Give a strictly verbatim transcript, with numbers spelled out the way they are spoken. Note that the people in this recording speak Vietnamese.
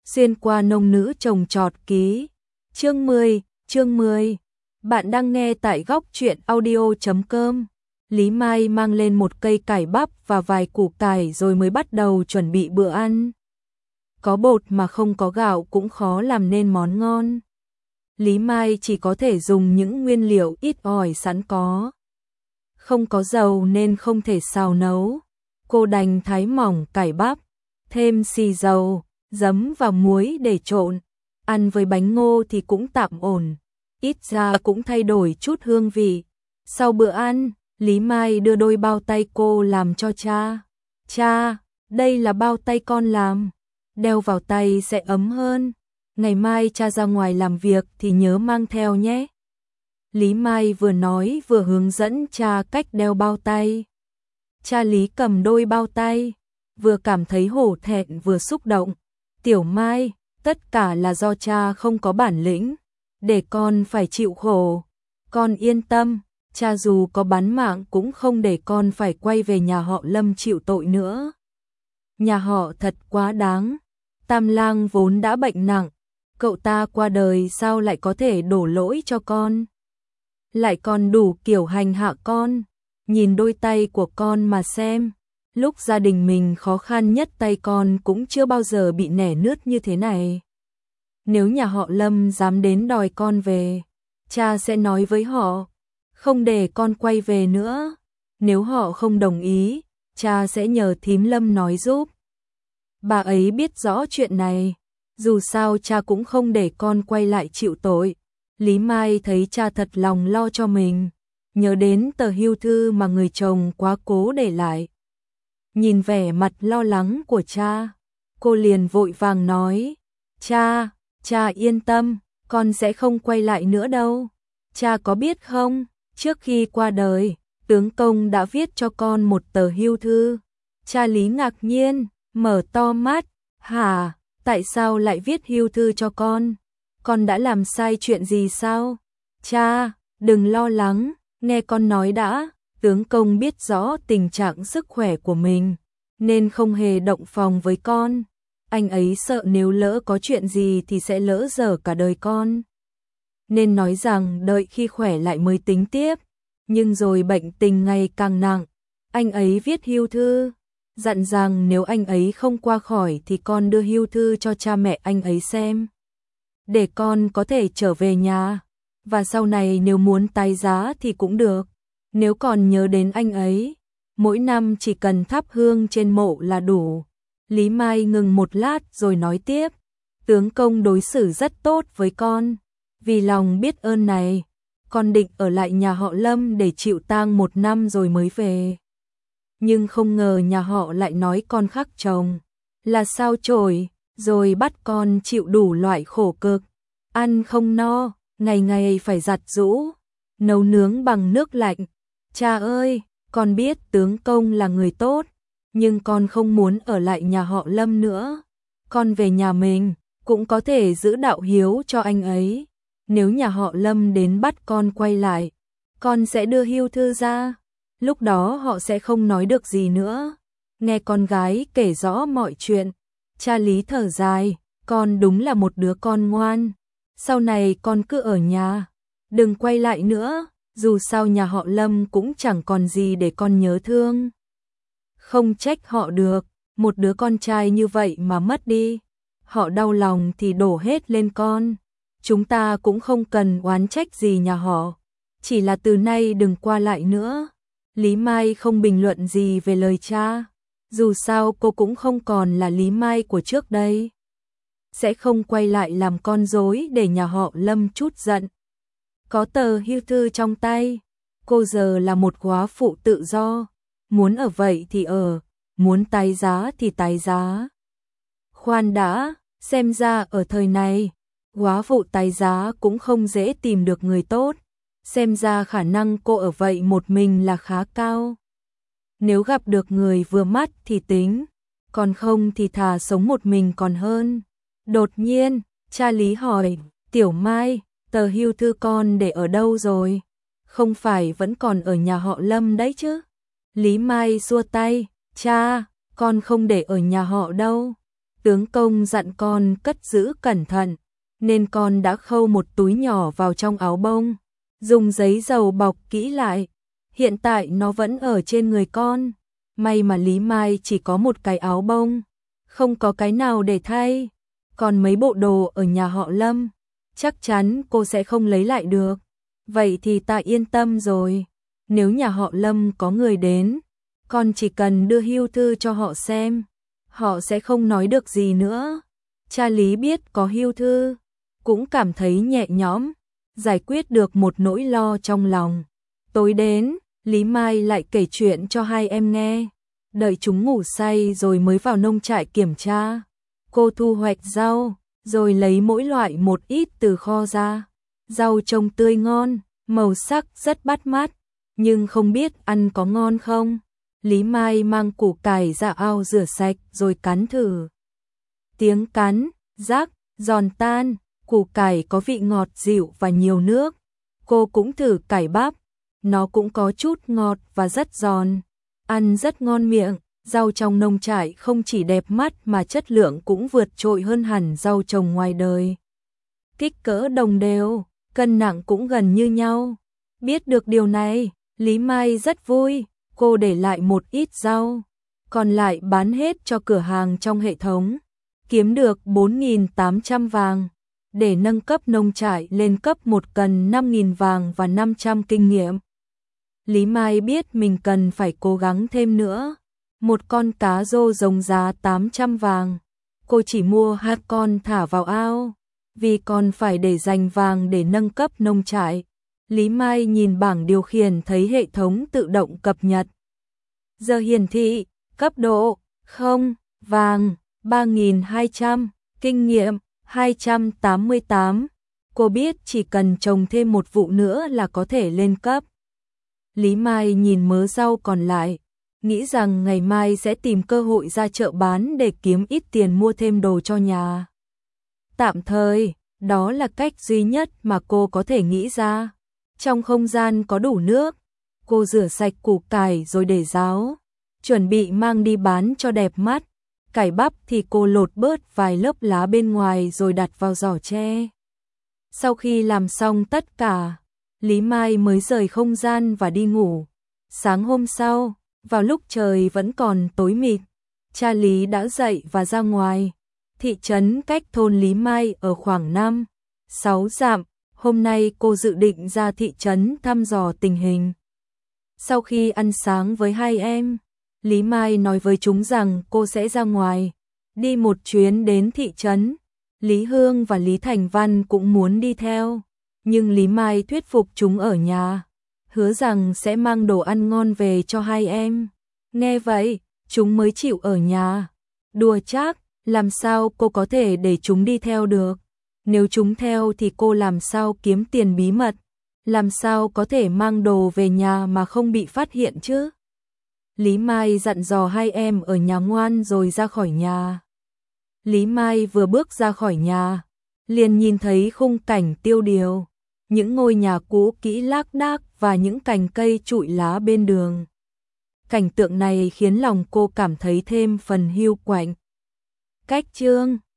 Xuyên qua nông nữ trồng trọt ký. Chương mười, chương mười. Bạn đang nghe tại góc truyện audio chấm com. Lý Mai mang lên một cây cải bắp và vài củ cải rồi mới bắt đầu chuẩn bị bữa ăn. Có bột mà không có gạo cũng khó làm nên món ngon. Lý Mai chỉ có thể dùng những nguyên liệu ít ỏi sẵn có. Không có dầu nên không thể xào nấu. Cô đành thái mỏng cải bắp, thêm xì dầu, giấm và muối để trộn. Ăn với bánh ngô thì cũng tạm ổn, ít ra cũng thay đổi chút hương vị. Sau bữa ăn, Lý Mai đưa đôi bao tay cô làm cho cha. Cha, đây là bao tay con làm, đeo vào tay sẽ ấm hơn. Ngày mai cha ra ngoài làm việc thì nhớ mang theo nhé. Lý Mai vừa nói vừa hướng dẫn cha cách đeo bao tay. Cha Lý cầm đôi bao tay, vừa cảm thấy hổ thẹn vừa xúc động. Tiểu Mai, tất cả là do cha không có bản lĩnh, để con phải chịu khổ. Con yên tâm, cha dù có bán mạng cũng không để con phải quay về nhà họ Lâm chịu tội nữa. Nhà họ thật quá đáng, Tam Lang vốn đã bệnh nặng, cậu ta qua đời sao lại có thể đổ lỗi cho con. Lại còn đủ kiểu hành hạ con, nhìn đôi tay của con mà xem. Lúc gia đình mình khó khăn nhất tay con cũng chưa bao giờ bị nẻ nướt như thế này. Nếu nhà họ Lâm dám đến đòi con về, cha sẽ nói với họ, không để con quay về nữa. Nếu họ không đồng ý, cha sẽ nhờ thím Lâm nói giúp. Bà ấy biết rõ chuyện này, dù sao cha cũng không để con quay lại chịu tội. Lý Mai thấy cha thật lòng lo cho mình, nhớ đến tờ hưu thư mà người chồng quá cố để lại. Nhìn vẻ mặt lo lắng của cha, cô liền vội vàng nói, cha, cha yên tâm, con sẽ không quay lại nữa đâu. Cha có biết không, trước khi qua đời, tướng công đã viết cho con một tờ hưu thư. Cha Lý ngạc nhiên, mở to mắt, hả, tại sao lại viết hưu thư cho con? Con đã làm sai chuyện gì sao? Cha, đừng lo lắng, nghe con nói đã. Tướng công biết rõ tình trạng sức khỏe của mình, nên không hề động phòng với con. Anh ấy sợ nếu lỡ có chuyện gì thì sẽ lỡ dở cả đời con. Nên nói rằng đợi khi khỏe lại mới tính tiếp. Nhưng rồi bệnh tình ngày càng nặng, anh ấy viết hưu thư, dặn rằng nếu anh ấy không qua khỏi thì con đưa hưu thư cho cha mẹ anh ấy xem, để con có thể trở về nhà, và sau này nếu muốn tái giá thì cũng được. Nếu còn nhớ đến anh ấy, mỗi năm chỉ cần thắp hương trên mộ là đủ. Lý Mai ngừng một lát rồi nói tiếp, tướng công đối xử rất tốt với con. Vì lòng biết ơn này, con định ở lại nhà họ Lâm để chịu tang một năm rồi mới về. Nhưng không ngờ nhà họ lại nói con khác chồng, là sao chổi, rồi bắt con chịu đủ loại khổ cực. Ăn không no, ngày ngày phải giặt giũ, nấu nướng bằng nước lạnh. Cha ơi, con biết tướng công là người tốt, nhưng con không muốn ở lại nhà họ Lâm nữa. Con về nhà mình, cũng có thể giữ đạo hiếu cho anh ấy. Nếu nhà họ Lâm đến bắt con quay lại, con sẽ đưa hưu thư ra. Lúc đó họ sẽ không nói được gì nữa. Nghe con gái kể rõ mọi chuyện, cha Lý thở dài, con đúng là một đứa con ngoan. Sau này con cứ ở nhà, đừng quay lại nữa. Dù sao nhà họ Lâm cũng chẳng còn gì để con nhớ thương. Không trách họ được, một đứa con trai như vậy mà mất đi. Họ đau lòng thì đổ hết lên con. Chúng ta cũng không cần oán trách gì nhà họ. Chỉ là từ nay đừng qua lại nữa. Lý Mai không bình luận gì về lời cha. Dù sao cô cũng không còn là Lý Mai của trước đây. Sẽ không quay lại làm con rối để nhà họ Lâm trút giận. Có tờ hưu thư trong tay, cô giờ là một góa phụ tự do, muốn ở vậy thì ở, muốn tái giá thì tái giá. Khoan đã, xem ra ở thời này, góa phụ tái giá cũng không dễ tìm được người tốt, xem ra khả năng cô ở vậy một mình là khá cao. Nếu gặp được người vừa mắt thì tính, còn không thì thà sống một mình còn hơn. Đột nhiên, cha Lý hỏi, Tiểu Mai, tờ hưu thư con để ở đâu rồi? Không phải vẫn còn ở nhà họ Lâm đấy chứ? Lý Mai xua tay, cha, con không để ở nhà họ đâu. tướng công dặn con cất giữ cẩn thận, nên con đã khâu một túi nhỏ vào trong áo bông, dùng giấy dầu bọc kỹ lại. Hiện tại nó vẫn ở trên người con. May mà Lý Mai chỉ có một cái áo bông, không có cái nào để thay. Còn mấy bộ đồ ở nhà họ Lâm, chắc chắn cô sẽ không lấy lại được. Vậy thì ta yên tâm rồi. Nếu nhà họ Lâm có người đến, con chỉ cần đưa hưu thư cho họ xem, họ sẽ không nói được gì nữa. Cha Lý biết có hưu thư, cũng cảm thấy nhẹ nhõm, giải quyết được một nỗi lo trong lòng. Tối đến, Lý Mai lại kể chuyện cho hai em nghe. Đợi chúng ngủ say rồi mới vào nông trại kiểm tra. Cô thu hoạch rau, rồi lấy mỗi loại một ít từ kho ra. Rau trông tươi ngon, màu sắc rất bắt mắt, nhưng không biết ăn có ngon không. Lý Mai mang củ cải ra ao rửa sạch rồi cắn thử. Tiếng cắn, rắc, giòn tan, củ cải có vị ngọt dịu và nhiều nước. Cô cũng thử cải bắp, nó cũng có chút ngọt và rất giòn, ăn rất ngon miệng. Rau trong nông trại không chỉ đẹp mắt mà chất lượng cũng vượt trội hơn hẳn rau trồng ngoài đời. Kích cỡ đồng đều, cân nặng cũng gần như nhau. Biết được điều này, Lý Mai rất vui, cô để lại một ít rau, còn lại bán hết cho cửa hàng trong hệ thống, kiếm được bốn nghìn tám trăm vàng. Để nâng cấp nông trại lên cấp một cần năm nghìn vàng và năm trăm kinh nghiệm. Lý Mai biết mình cần phải cố gắng thêm nữa. Một con cá rô rồng giá tám trăm vàng. Cô chỉ mua hai con thả vào ao, vì còn phải để dành vàng để nâng cấp nông trại. Lý Mai nhìn bảng điều khiển thấy hệ thống tự động cập nhật. Giờ hiển thị, cấp độ, không, vàng, ba nghìn hai trăm, kinh nghiệm, hai trăm tám mươi tám. Cô biết chỉ cần trồng thêm một vụ nữa là có thể lên cấp. Lý Mai nhìn mớ rau còn lại, nghĩ rằng ngày mai sẽ tìm cơ hội ra chợ bán để kiếm ít tiền mua thêm đồ cho nhà. Tạm thời, đó là cách duy nhất mà cô có thể nghĩ ra. Trong không gian có đủ nước, cô rửa sạch củ cải rồi để ráo, chuẩn bị mang đi bán cho đẹp mắt. Cải bắp thì cô lột bớt vài lớp lá bên ngoài rồi đặt vào giỏ tre. Sau khi làm xong tất cả, Lý Mai mới rời không gian và đi ngủ. Sáng hôm sau, vào lúc trời vẫn còn tối mịt, cha Lý đã dậy và ra ngoài. Thị trấn cách thôn Lý Mai ở khoảng năm, sáu dặm. Hôm nay cô dự định ra thị trấn thăm dò tình hình. Sau khi ăn sáng với hai em, Lý Mai nói với chúng rằng cô sẽ ra ngoài, đi một chuyến đến thị trấn. Lý Hương và Lý Thành Văn cũng muốn đi theo, nhưng Lý Mai thuyết phục chúng ở nhà, hứa rằng sẽ mang đồ ăn ngon về cho hai em. Nghe vậy, chúng mới chịu ở nhà. Đùa chắc, làm sao cô có thể để chúng đi theo được? Nếu chúng theo thì cô làm sao kiếm tiền bí mật? Làm sao có thể mang đồ về nhà mà không bị phát hiện chứ? Lý Mai dặn dò hai em ở nhà ngoan rồi ra khỏi nhà. Lý Mai vừa bước ra khỏi nhà, liền nhìn thấy khung cảnh tiêu điều, những ngôi nhà cũ kỹ lác đác và những cành cây trụi lá bên đường. Cảnh tượng này khiến lòng cô cảm thấy thêm phần hiu quạnh. Cách chương